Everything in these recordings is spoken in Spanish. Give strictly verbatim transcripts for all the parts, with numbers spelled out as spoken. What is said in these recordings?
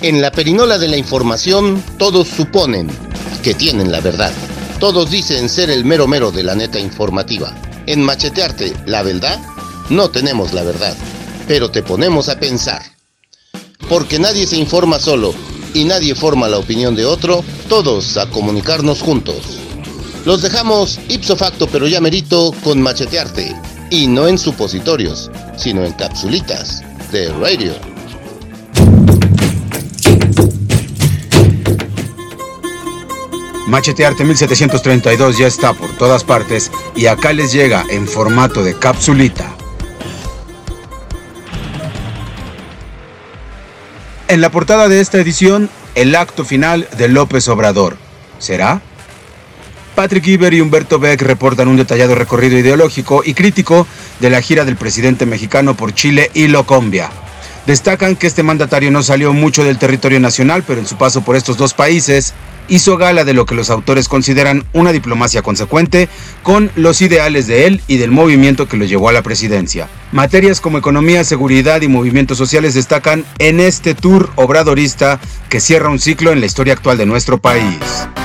En la perinola de la información, todos suponen que tienen la verdad. Todos dicen ser el mero mero de la neta informativa. En Machetearte, la verdad, no tenemos la verdad, pero te ponemos a pensar. Porque nadie se informa solo y nadie forma la opinión de otro, todos a comunicarnos juntos. Los dejamos ipso facto pero ya merito con Machetearte, y no en supositorios, sino en capsulitas de radio. Machetearte mil setecientos treinta y dos ya está por todas partes y acá les llega en formato de capsulita. En la portada de esta edición, el acto final de López Obrador. ¿Será? Patrick Iber y Humberto Beck reportan un detallado recorrido ideológico y crítico de la gira del presidente mexicano por Chile y Colombia. Destacan que este mandatario no salió mucho del territorio nacional, pero en su paso por estos dos países hizo gala de lo que los autores consideran una diplomacia consecuente con los ideales de él y del movimiento que lo llevó a la presidencia. Materias como economía, seguridad y movimientos sociales destacan en este tour obradorista que cierra un ciclo en la historia actual de nuestro país.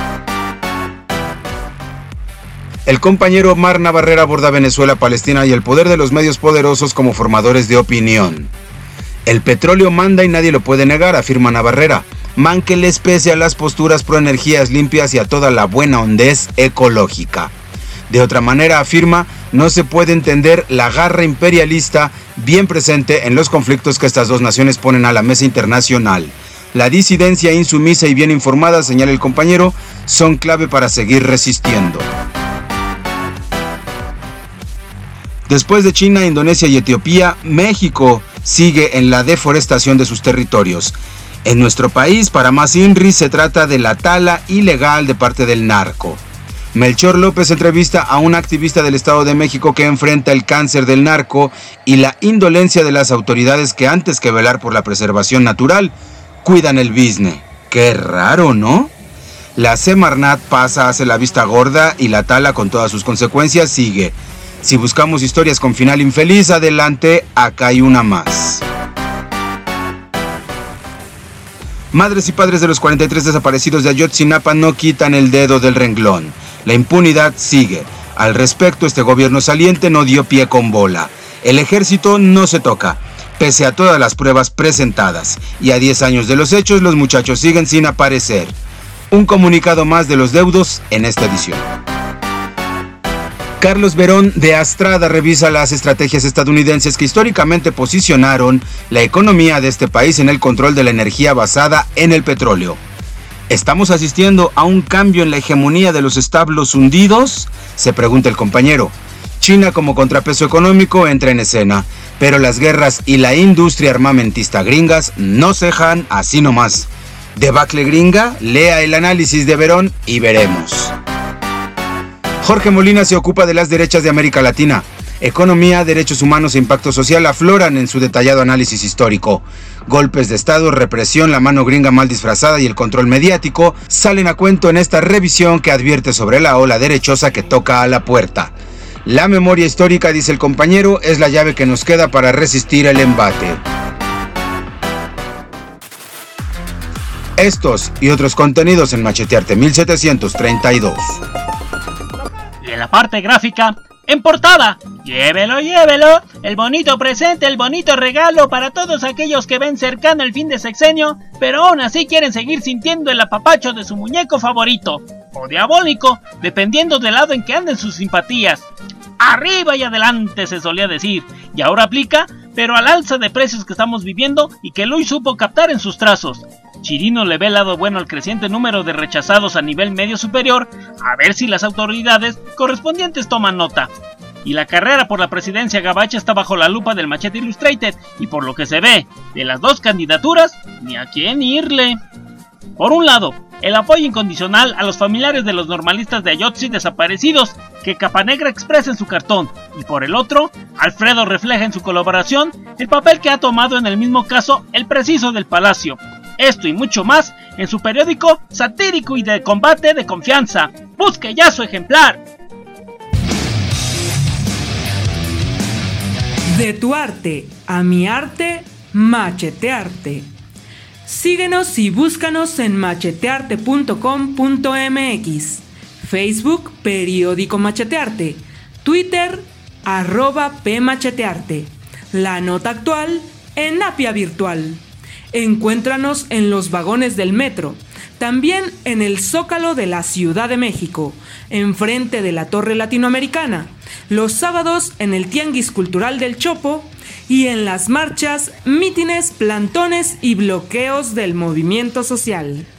El compañero Omar Navarrete aborda Venezuela, Palestina y el poder de los medios poderosos como formadores de opinión. El petróleo manda y nadie lo puede negar, afirma Navarrete. Man que les pese a las posturas pro energías limpias y a toda la buena hondez ecológica. De otra manera, afirma, no se puede entender la garra imperialista bien presente en los conflictos que estas dos naciones ponen a la mesa internacional. La disidencia insumisa y bien informada, señala el compañero, son clave para seguir resistiendo. Después de China, Indonesia y Etiopía, México sigue en la deforestación de sus territorios. En nuestro país, para más INRI, se trata de la tala ilegal de parte del narco. Melchor López entrevista a un activista del Estado de México que enfrenta el cáncer del narco y la indolencia de las autoridades que antes que velar por la preservación natural, cuidan el business. Qué raro, ¿no? La Semarnat pasa, hace la vista gorda y la tala con todas sus consecuencias sigue. Si buscamos historias con final infeliz, adelante, acá hay una más. Madres y padres de los cuarenta y tres desaparecidos de Ayotzinapa no quitan el dedo del renglón. La impunidad sigue. Al respecto, este gobierno saliente no dio pie con bola. El ejército no se toca, pese a todas las pruebas presentadas. Y a diez años de los hechos, los muchachos siguen sin aparecer. Un comunicado más de los deudos en esta edición. Carlos Verón de Astrada revisa las estrategias estadounidenses que históricamente posicionaron la economía de este país en el control de la energía basada en el petróleo. ¿Estamos asistiendo a un cambio en la hegemonía de los establos hundidos?, se pregunta el compañero. China como contrapeso económico entra en escena, pero las guerras y la industria armamentista gringas no cejan así nomás. ¿Debacle gringa? Lea el análisis de Verón y veremos. Jorge Molina se ocupa de las derechas de América Latina. Economía, derechos humanos e impacto social afloran en su detallado análisis histórico. Golpes de Estado, represión, la mano gringa mal disfrazada y el control mediático salen a cuento en esta revisión que advierte sobre la ola derechosa que toca a la puerta. La memoria histórica, dice el compañero, es la llave que nos queda para resistir el embate. Estos y otros contenidos en Machetearte mil setecientos treinta y dos. Y en la parte gráfica, en portada, llévelo, llévelo, el bonito presente, el bonito regalo para todos aquellos que ven cercano el fin de sexenio, pero aún así quieren seguir sintiendo el apapacho de su muñeco favorito, o diabólico, dependiendo del lado en que anden sus simpatías. Arriba y adelante, se solía decir, y ahora aplica, pero al alza de precios que estamos viviendo y que Luis supo captar en sus trazos. Chirino le ve el lado bueno al creciente número de rechazados a nivel medio superior, a ver si las autoridades correspondientes toman nota. Y la carrera por la presidencia gabacha está bajo la lupa del Machete Illustrated, y por lo que se ve de las dos candidaturas, ni a quién irle. Por un lado, el apoyo incondicional a los familiares de los normalistas de Ayotzi desaparecidos que Capanegra expresa en su cartón, y por el otro, Alfredo refleja en su colaboración el papel que ha tomado en el mismo caso el preciso del Palacio. Esto y mucho más en su periódico satírico y de combate de confianza. ¡Busque ya su ejemplar! De tu arte a mi arte, Machetearte. Síguenos y búscanos en machetearte punto com punto m x, Facebook Periódico Machetearte, Twitter arroba pmachetearte, La Nota Actual en Apia Virtual. Encuéntranos en los vagones del metro, también en el Zócalo de la Ciudad de México, enfrente de la Torre Latinoamericana, los sábados en el Tianguis Cultural del Chopo y en las marchas, mítines, plantones y bloqueos del movimiento social.